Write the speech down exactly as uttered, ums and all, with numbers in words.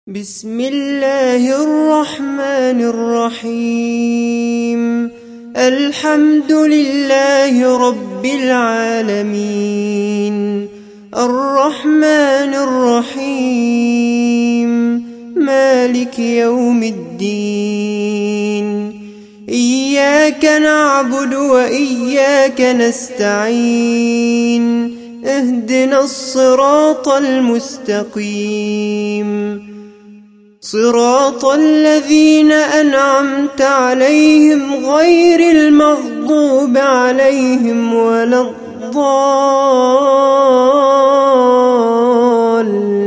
بسم الله الرحمن الرحيم. الحمد لله رب العالمين، الرحمن الرحيم، مالك يوم الدين. إياك نعبد وإياك نستعين، اهدنا الصراط المستقيم، صراط الذين أنعمت عليهم غير المغضوب عليهم ولا الضالين.